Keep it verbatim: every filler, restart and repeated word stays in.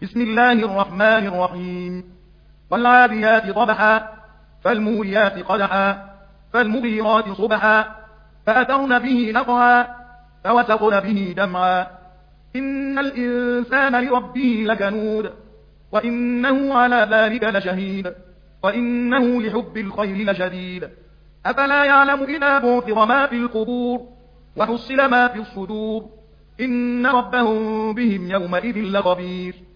بسم الله الرحمن الرحيم والعاديات ضبحا فالموريات قدحا فالمغيرات صبحا فأثرن به نقعا فوسطن به جمعا إن الإنسان لربه لكنود وإنه على ذلك لشهيد وإنه لحب الخير لشديد أفلا يعلم إذا بعثر ما في القبور وحصل ما في الصدور إن ربهم بهم يومئذ لخبير